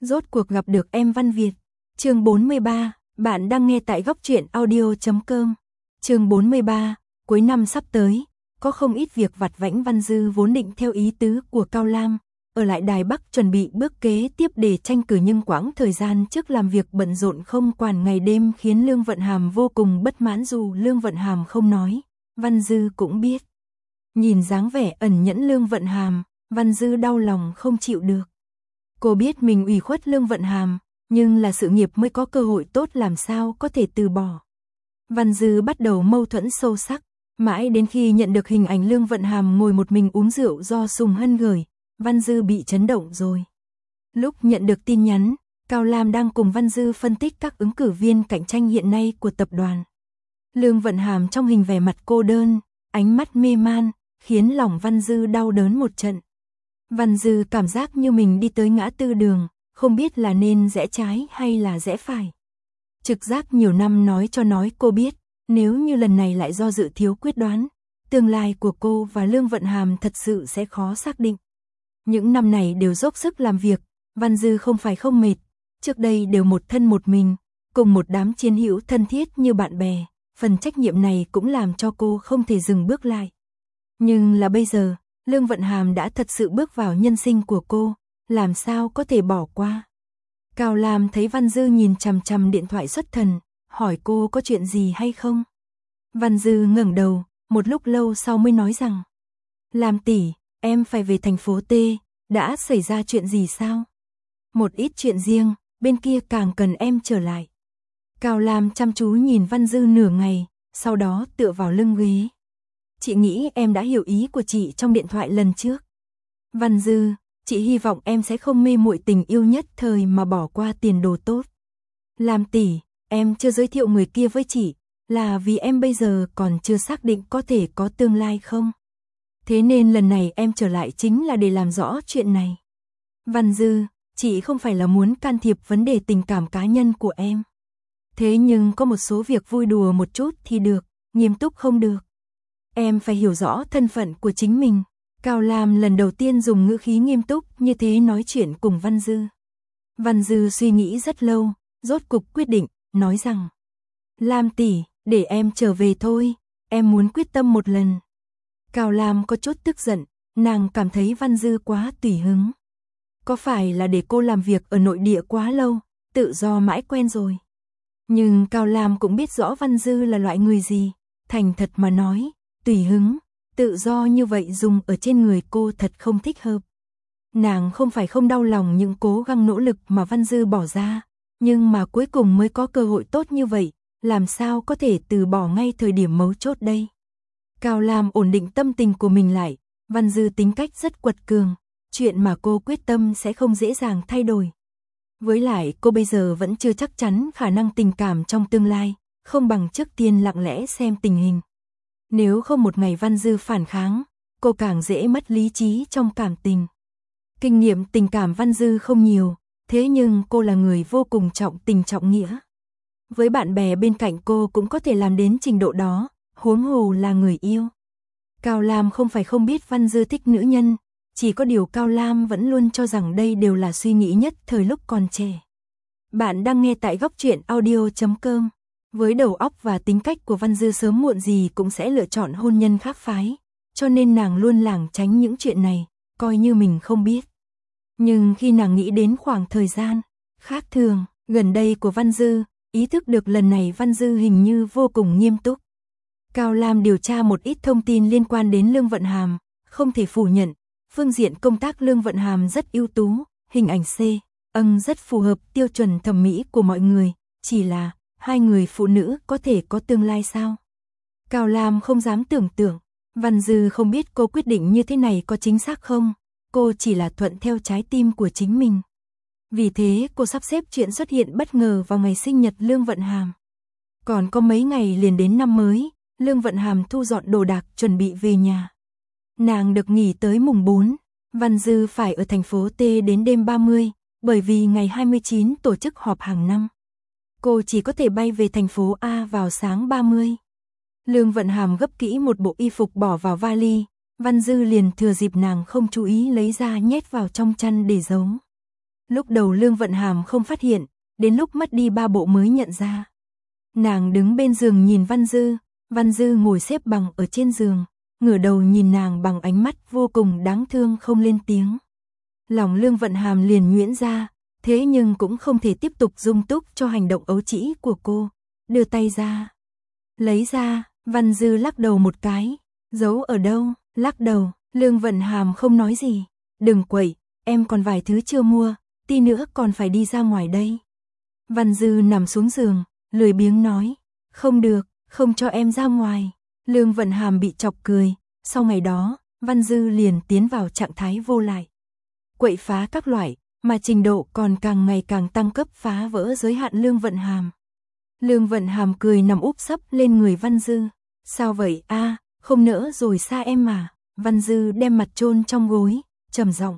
Rốt cuộc gặp được em Văn Việt. Chương 43, bạn đang nghe tại góc truyện audio.com. Chương 43, cuối năm sắp tới, có không ít việc vặt vãnh. Văn Dư vốn định theo ý tứ của Cao Lam, ở lại Đài Bắc chuẩn bị bước kế tiếp để tranh cử, nhưng quãng thời gian trước làm việc bận rộn không quản ngày đêm khiến Lương Vận Hàm vô cùng bất mãn. Dù Lương Vận Hàm không nói, Văn Dư cũng biết. Nhìn dáng vẻ ẩn nhẫn Lương Vận Hàm, Văn Dư đau lòng không chịu được. Cô biết mình ủy khuất Lương Vận Hàm, nhưng là sự nghiệp mới có cơ hội tốt, làm sao có thể từ bỏ. Văn Dư bắt đầu mâu thuẫn sâu sắc, mãi đến khi nhận được hình ảnh Lương Vận Hàm ngồi một mình uống rượu do Sùng Hân gửi, Văn Dư bị chấn động rồi. Lúc nhận được tin nhắn, Cao Lam đang cùng Văn Dư phân tích các ứng cử viên cạnh tranh hiện nay của tập đoàn. Lương Vận Hàm trong hình vẻ mặt cô đơn, ánh mắt mê man, khiến lòng Văn Dư đau đớn một trận. Văn Dư cảm giác như mình đi tới ngã tư đường, không biết là nên rẽ trái hay là rẽ phải. Trực giác nhiều năm nói cô biết, nếu như lần này lại do dự thiếu quyết đoán, tương lai của cô và Lương Vận Hàm thật sự sẽ khó xác định. Những năm này đều dốc sức làm việc, Văn Dư không phải không mệt, trước đây đều một thân một mình, cùng một đám chiến hữu thân thiết như bạn bè, phần trách nhiệm này cũng làm cho cô không thể dừng bước lại. Nhưng là bây giờ, Lương Vận Hàm đã thật sự bước vào nhân sinh của cô, làm sao có thể bỏ qua. Cao Lam thấy Văn Dư nhìn chằm chằm điện thoại xuất thần, hỏi cô có chuyện gì hay không. Văn Dư ngẩng đầu, một lúc lâu sau mới nói rằng: Lam tỷ, em phải về thành phố T, đã xảy ra chuyện gì sao? Một ít chuyện riêng, bên kia càng cần em trở lại. Cao Lam chăm chú nhìn Văn Dư nửa ngày, sau đó tựa vào lưng ghế. Chị nghĩ em đã hiểu ý của chị trong điện thoại lần trước. Văn Dư, chị hy vọng em sẽ không mê muội tình yêu nhất thời mà bỏ qua tiền đồ tốt. Lam tỷ, em chưa giới thiệu người kia với chị, là vì em bây giờ còn chưa xác định có thể có tương lai không. Thế nên lần này em trở lại chính là để làm rõ chuyện này. Văn Dư, chị không phải là muốn can thiệp vấn đề tình cảm cá nhân của em. Thế nhưng có một số việc vui đùa một chút thì được, nghiêm túc không được. Em phải hiểu rõ thân phận của chính mình. Cao Lam lần đầu tiên dùng ngữ khí nghiêm túc như thế nói chuyện cùng Văn Dư. Văn Dư suy nghĩ rất lâu, rốt cục quyết định, nói rằng: Lam tỷ, để em trở về thôi, em muốn quyết tâm một lần. Cao Lam có chút tức giận, nàng cảm thấy Văn Dư quá tùy hứng. Có phải là để cô làm việc ở nội địa quá lâu, tự do mãi quen rồi. Nhưng Cao Lam cũng biết rõ Văn Dư là loại người gì, thành thật mà nói, tùy hứng, tự do như vậy dùng ở trên người cô thật không thích hợp. Nàng không phải không đau lòng những cố gắng nỗ lực mà Văn Dư bỏ ra, nhưng mà cuối cùng mới có cơ hội tốt như vậy, làm sao có thể từ bỏ ngay thời điểm mấu chốt đây. Cao Lam ổn định tâm tình của mình lại, Văn Dư tính cách rất quật cường, chuyện mà cô quyết tâm sẽ không dễ dàng thay đổi. Với lại cô bây giờ vẫn chưa chắc chắn khả năng tình cảm trong tương lai, không bằng trước tiên lặng lẽ xem tình hình. Nếu không một ngày Văn Dư phản kháng, cô càng dễ mất lý trí trong cảm tình. Kinh nghiệm tình cảm Văn Dư không nhiều, thế nhưng cô là người vô cùng trọng tình trọng nghĩa. Với bạn bè bên cạnh cô cũng có thể làm đến trình độ đó, huống hồ là người yêu. Cao Lam không phải không biết Văn Dư thích nữ nhân, chỉ có điều Cao Lam vẫn luôn cho rằng đây đều là suy nghĩ nhất thời lúc còn trẻ. Bạn đang nghe tại góc truyện audio.com. Với đầu óc và tính cách của Văn Dư sớm muộn gì cũng sẽ lựa chọn hôn nhân khác phái, cho nên nàng luôn lảng tránh những chuyện này, coi như mình không biết. Nhưng khi nàng nghĩ đến khoảng thời gian khác thường gần đây của Văn Dư, ý thức được lần này Văn Dư hình như vô cùng nghiêm túc. Cao Lam điều tra một ít thông tin liên quan đến Lương Vận Hàm, không thể phủ nhận, phương diện công tác Lương Vận Hàm rất ưu tú, hình ảnh rất phù hợp tiêu chuẩn thẩm mỹ của mọi người, chỉ là hai người phụ nữ có thể có tương lai sao? Cao Lam không dám tưởng tượng, Văn Dư không biết cô quyết định như thế này có chính xác không, cô chỉ là thuận theo trái tim của chính mình. Vì thế cô sắp xếp chuyện xuất hiện bất ngờ vào ngày sinh nhật Lương Vận Hàm. Còn có mấy ngày liền đến năm mới, Lương Vận Hàm thu dọn đồ đạc chuẩn bị về nhà. Nàng được nghỉ tới mùng 4, Văn Dư phải ở thành phố T đến đêm 30, bởi vì ngày 29 tổ chức họp hàng năm. Cô chỉ có thể bay về thành phố A vào sáng 30. Lương Vận Hàm gấp kỹ một bộ y phục bỏ vào vali, Văn Dư liền thừa dịp nàng không chú ý lấy ra nhét vào trong chăn để giấu. Lúc đầu Lương Vận Hàm không phát hiện, đến lúc mất đi 3 bộ mới nhận ra. Nàng đứng bên giường nhìn Văn Dư ngồi xếp bằng ở trên giường, ngửa đầu nhìn nàng bằng ánh mắt vô cùng đáng thương không lên tiếng. Lòng Lương Vận Hàm liền nhuyễn ra, thế nhưng cũng không thể tiếp tục dung túc cho hành động ấu trĩ của cô, đưa tay ra. Lấy ra, Văn Dư lắc đầu một cái, giấu ở đâu, lắc đầu, Lương Vận Hàm không nói gì, đừng quậy, em còn vài thứ chưa mua, tí nữa còn phải đi ra ngoài đây. Văn Dư nằm xuống giường, lười biếng nói, không được, không cho em ra ngoài. Lương Vận Hàm bị chọc cười, sau ngày đó, Văn Dư liền tiến vào trạng thái vô lại. Quậy phá các loại, mà trình độ còn càng ngày càng tăng cấp phá vỡ giới hạn Lương Vận Hàm. Lương Vận Hàm cười nằm úp sấp lên người Văn Dư. Sao vậy a, không nỡ rồi xa em mà. Văn Dư đem mặt chôn trong gối, trầm giọng.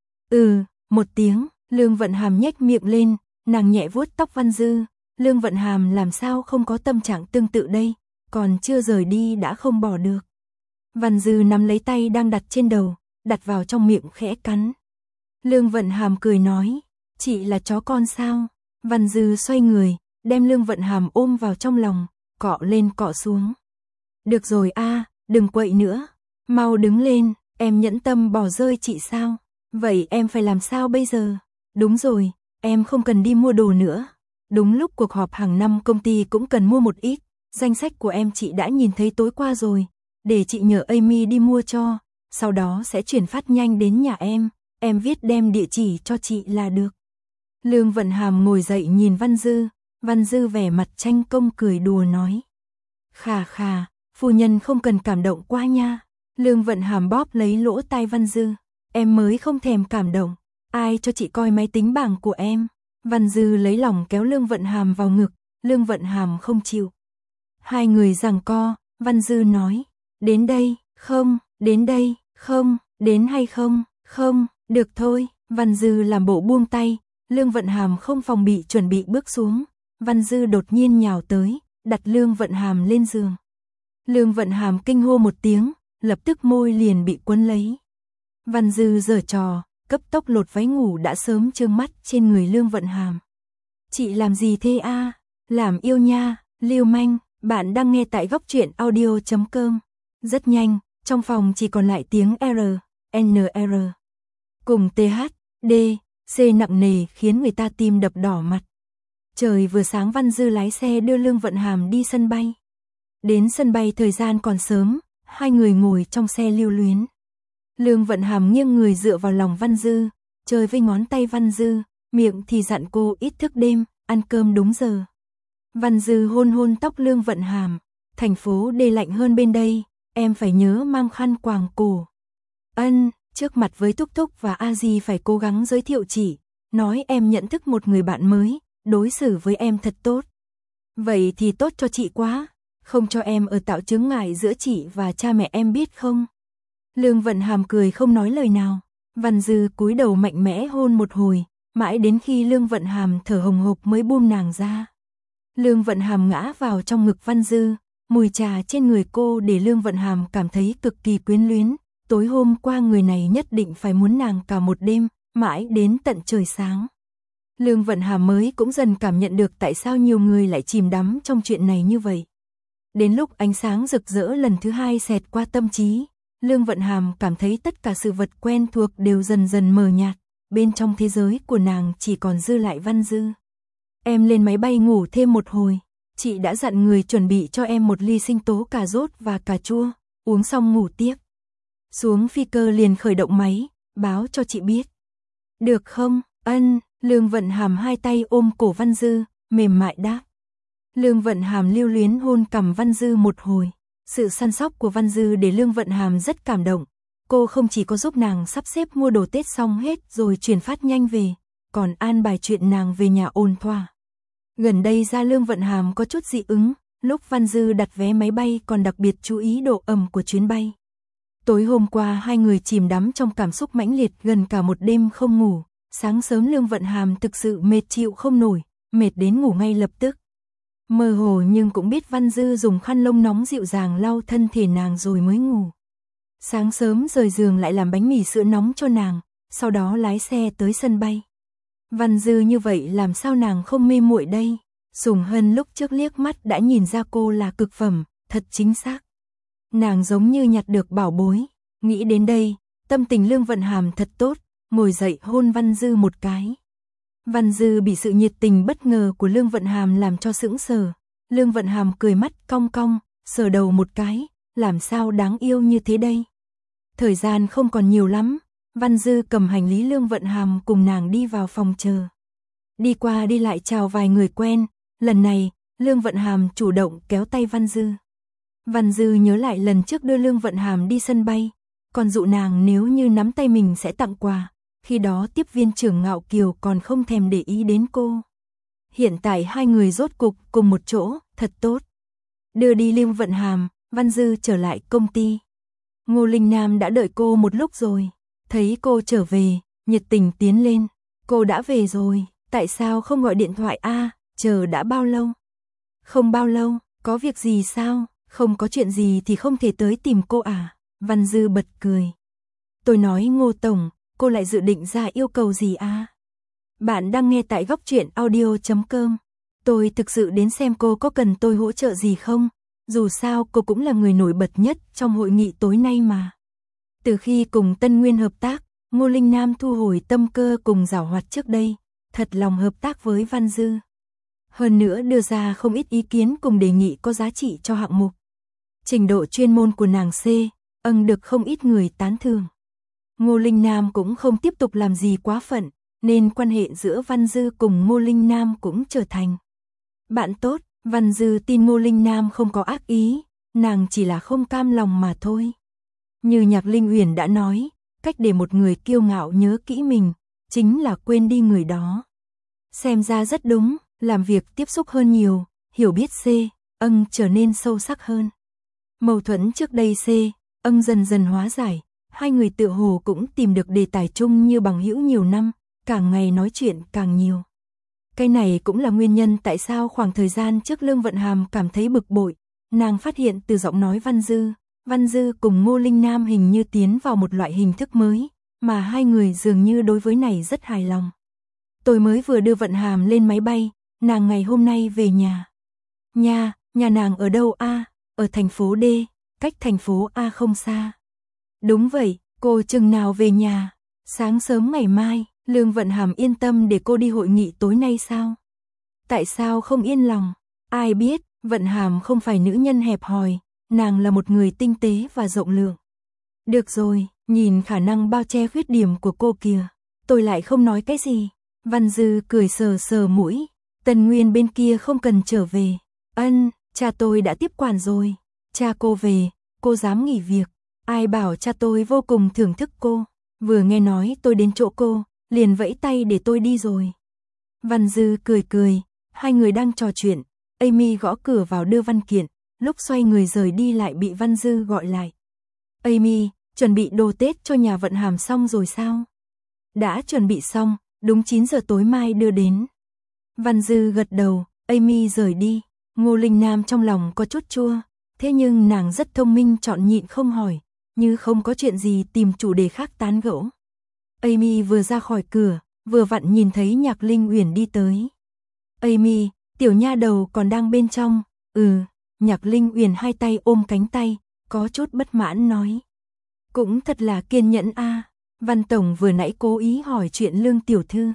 Một tiếng, Lương Vận Hàm nhếch miệng lên, nàng nhẹ vuốt tóc Văn Dư. Lương Vận Hàm làm sao không có tâm trạng tương tự đây, còn chưa rời đi đã không bỏ được. Văn Dư nắm lấy tay đang đặt trên đầu, đặt vào trong miệng khẽ cắn. Lương Vận Hàm cười nói, chị là chó con sao? Văn Dư xoay người, đem Lương Vận Hàm ôm vào trong lòng, cọ lên cọ xuống. Được rồi a, đừng quậy nữa, mau đứng lên, em nhẫn tâm bỏ rơi chị sao? Vậy em phải làm sao bây giờ? Đúng rồi, em không cần đi mua đồ nữa. Đúng lúc cuộc họp hàng năm công ty cũng cần mua một ít, danh sách của em chị đã nhìn thấy tối qua rồi, để chị nhờ Amy đi mua cho, sau đó sẽ chuyển phát nhanh đến nhà em viết đem địa chỉ cho chị là được. Lương Vận Hàm ngồi dậy nhìn Văn Dư vẻ mặt tranh công cười đùa nói. Khà khà, phu nhân không cần cảm động quá nha. Lương Vận Hàm bóp lấy lỗ tai Văn Dư, em mới không thèm cảm động, ai cho chị coi máy tính bảng của em. Văn Dư lấy lòng kéo Lương Vận Hàm vào ngực, Lương Vận Hàm không chịu. Hai người giằng co, Văn Dư nói, đến đây, không, đến đây, không, đến hay không, không, được thôi. Văn Dư làm bộ buông tay, Lương Vận Hàm không phòng bị chuẩn bị bước xuống. Văn Dư đột nhiên nhào tới, đặt Lương Vận Hàm lên giường. Lương Vận Hàm kinh hô một tiếng, lập tức môi liền bị quấn lấy. Văn Dư giở trò, cấp tốc lột váy ngủ đã sớm trương mắt trên người Lương Vận Hàm. Chị làm gì thế a? Làm yêu nha, lưu manh. Bạn đang nghe tại góc truyện audio.com. Rất nhanh, trong phòng chỉ còn lại tiếng R, NR cùng TH, D, C nặng nề khiến người ta tim đập đỏ mặt. Trời vừa sáng Văn Dư lái xe đưa Lương Vận Hàm đi sân bay. Đến sân bay thời gian còn sớm, hai người ngồi trong xe lưu luyến. Lương Vận Hàm nghiêng người dựa vào lòng Văn Dư, chơi với ngón tay Văn Dư, miệng thì dặn cô ít thức đêm, ăn cơm đúng giờ. Văn Dư hôn hôn tóc Lương Vận Hàm, thành phố D lạnh hơn bên đây, em phải nhớ mang khăn quàng cổ. Trước mặt với Thúc Thúc và A Di phải cố gắng giới thiệu chị, nói em nhận thức một người bạn mới, đối xử với em thật tốt. Vậy thì tốt cho chị quá, không cho em ở tạo chướng ngại giữa chị và cha mẹ em biết không? Lương Vận Hàm cười không nói lời nào. Văn Dư cúi đầu mạnh mẽ hôn một hồi, mãi đến khi Lương Vận Hàm thở hồng hộc mới buông nàng ra. Lương Vận Hàm ngã vào trong ngực Văn Dư, mùi trà trên người cô để Lương Vận Hàm cảm thấy cực kỳ quyến luyến. Tối hôm qua người này nhất định phải muốn nàng cả một đêm, mãi đến tận trời sáng. Lương Vận Hàm mới cũng dần cảm nhận được tại sao nhiều người lại chìm đắm trong chuyện này như vậy. Đến lúc ánh sáng rực rỡ lần thứ hai xẹt qua tâm trí, Lương Vận Hàm cảm thấy tất cả sự vật quen thuộc đều dần dần mờ nhạt, bên trong thế giới của nàng chỉ còn dư lại Văn Dư. Em lên máy bay ngủ thêm một hồi, chị đã dặn người chuẩn bị cho em một ly sinh tố cà rốt và cà chua, uống xong ngủ tiếp. Xuống phi cơ liền khởi động máy, báo cho chị biết. Được không? Lương Vận Hàm hai tay ôm cổ Văn Dư, mềm mại đáp. Lương Vận Hàm lưu luyến hôn cằm Văn Dư một hồi. Sự săn sóc của Văn Dư để Lương Vận Hàm rất cảm động. Cô không chỉ có giúp nàng sắp xếp mua đồ Tết xong hết rồi chuyển phát nhanh về, còn an bài chuyện nàng về nhà ôn thỏa. Gần đây ra Lương Vận Hàm có chút dị ứng, lúc Văn Dư đặt vé máy bay còn đặc biệt chú ý độ ẩm của chuyến bay. Tối hôm qua hai người chìm đắm trong cảm xúc mãnh liệt gần cả một đêm không ngủ. Sáng sớm Lương Vận Hàm thực sự mệt chịu không nổi, mệt đến ngủ ngay lập tức. Mơ hồ nhưng cũng biết Văn Dư dùng khăn lông nóng dịu dàng lau thân thể nàng rồi mới ngủ. Sáng sớm rời giường lại làm bánh mì sữa nóng cho nàng, sau đó lái xe tới sân bay. Văn Dư như vậy làm sao nàng không mê muội đây? Sùng Hân lúc trước liếc mắt đã nhìn ra cô là cực phẩm, thật chính xác. Nàng giống như nhặt được bảo bối. Nghĩ đến đây, tâm tình Lương Vận Hàm thật tốt, ngồi dậy hôn Văn Dư một cái. Văn Dư bị sự nhiệt tình bất ngờ của Lương Vận Hàm làm cho sững sờ. Lương Vận Hàm cười mắt cong cong, sờ đầu một cái, làm sao đáng yêu như thế đây? Thời gian không còn nhiều lắm, Văn Dư cầm hành lý Lương Vận Hàm cùng nàng đi vào phòng chờ. Đi qua đi lại chào vài người quen, lần này, Lương Vận Hàm chủ động kéo tay Văn Dư. Văn Dư nhớ lại lần trước đưa Lương Vận Hàm đi sân bay, còn dụ nàng nếu như nắm tay mình sẽ tặng quà, khi đó tiếp viên trưởng Ngạo Kiều còn không thèm để ý đến cô. Hiện tại hai người rốt cục cùng một chỗ, thật tốt. Đưa đi Lương Vận Hàm, Văn Dư trở lại công ty. Ngô Linh Nam đã đợi cô một lúc rồi, thấy cô trở về, nhiệt tình tiến lên. Cô đã về rồi, tại sao không gọi điện thoại a? Chờ đã bao lâu? Không bao lâu, có việc gì sao? Không có chuyện gì thì không thể tới tìm cô à? Văn Dư bật cười. Tôi nói Ngô Tổng, cô lại dự định ra yêu cầu gì à? Bạn đang nghe tại góc truyện audio.com. Tôi thực sự đến xem cô có cần tôi hỗ trợ gì không? Dù sao cô cũng là người nổi bật nhất trong hội nghị tối nay mà. Từ khi cùng Tân Nguyên hợp tác, Ngô Linh Nam thu hồi tâm cơ cùng giảo hoạt trước đây, thật lòng hợp tác với Văn Dư. Hơn nữa đưa ra không ít ý kiến cùng đề nghị có giá trị cho hạng mục. Trình độ chuyên môn của nàng được không ít người tán thưởng. Ngô Linh Nam cũng không tiếp tục làm gì quá phận, nên quan hệ giữa Văn Dư cùng Ngô Linh Nam cũng trở thành bạn tốt. Văn Dư tin Ngô Linh Nam không có ác ý, nàng chỉ là không cam lòng mà thôi. Như Nhạc Linh Uyển đã nói, cách để một người kiêu ngạo nhớ kỹ mình, chính là quên đi người đó. Xem ra rất đúng, làm việc tiếp xúc hơn nhiều, hiểu biết trở nên sâu sắc hơn. Mâu thuẫn trước đây dần dần hóa giải, hai người tựa hồ cũng tìm được đề tài chung như bằng hữu nhiều năm, càng ngày nói chuyện càng nhiều. Cái này cũng là nguyên nhân tại sao khoảng thời gian trước Lương Vận Hàm cảm thấy bực bội, nàng phát hiện từ giọng nói Văn Dư cùng Ngô Linh Nam hình như tiến vào một loại hình thức mới, mà hai người dường như đối với này rất hài lòng. Tôi mới vừa đưa Vận Hàm lên máy bay, nàng ngày hôm nay về nhà. Nhà nàng ở đâu a? Ở thành phố D, cách thành phố A không xa. Đúng vậy, cô chừng nào về nhà? Sáng sớm ngày mai. Lương Vận Hàm yên tâm để cô đi hội nghị tối nay sao? Tại sao không yên lòng? Ai biết, Vận Hàm không phải nữ nhân hẹp hòi, nàng là một người tinh tế và rộng lượng. Được rồi, nhìn khả năng bao che khuyết điểm của cô kìa, tôi lại không nói cái gì. Văn Dư cười sờ sờ mũi, Tần Nguyên bên kia không cần trở về. Cha tôi đã tiếp quản rồi. Cha cô về, cô dám nghỉ việc. Ai bảo cha tôi vô cùng thưởng thức cô. Vừa nghe nói tôi đến chỗ cô, liền vẫy tay để tôi đi rồi. Văn Dư cười, hai người đang trò chuyện, Amy gõ cửa vào đưa văn kiện, lúc xoay người rời đi lại bị Văn Dư gọi lại. Amy, chuẩn bị đồ Tết cho nhà Vận Hàm xong rồi sao? Đã chuẩn bị xong, đúng 9 giờ tối mai đưa đến. Văn Dư gật đầu, Amy rời đi, Ngô Linh Nam trong lòng có chút chua, thế nhưng nàng rất thông minh chọn nhịn không hỏi, như không có chuyện gì tìm chủ đề khác tán gẫu. Amy vừa ra khỏi cửa, vừa vặn nhìn thấy Nhạc Linh Uyển đi tới. Amy, tiểu nha đầu còn đang bên trong. Nhạc Linh Uyển hai tay ôm cánh tay, có chút bất mãn nói. Cũng thật là kiên nhẫn a. Văn Tổng vừa nãy cố ý hỏi chuyện Lương tiểu thư.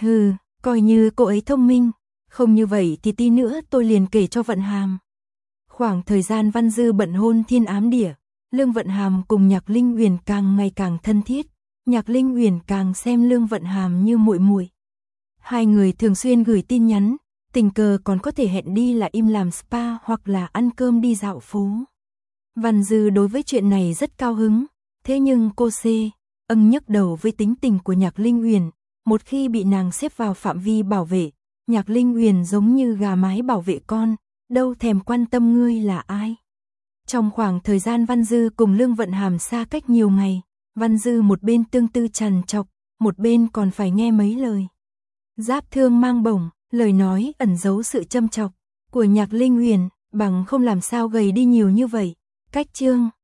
Coi như cô ấy thông minh, không như vậy thì tí nữa tôi liền kể cho Vận Hàm. Khoảng thời gian Văn Dư bận hôn thiên ám địa, Lương Vận Hàm cùng Nhạc Linh Uyển càng ngày càng thân thiết. Nhạc Linh Uyển càng xem Lương Vận Hàm như muội muội. Hai người thường xuyên gửi tin nhắn, tình cờ còn có thể hẹn đi là im làm spa hoặc là ăn cơm đi dạo phố. Văn Dư đối với chuyện này rất cao hứng, thế nhưng cô nhức đầu với tính tình của Nhạc Linh Uyển, một khi bị nàng xếp vào phạm vi bảo vệ, Nhạc Linh Uyển giống như gà mái bảo vệ con, đâu thèm quan tâm ngươi là ai. Trong khoảng thời gian Văn Dư cùng Lương Vận Hàm xa cách nhiều ngày, Văn Dư một bên tương tư trằn trọc, một bên còn phải nghe mấy lời giáp thương mang bổng, lời nói ẩn giấu sự châm chọc của Nhạc Linh Uyển, bằng không làm sao gầy đi nhiều như vậy. Cách chương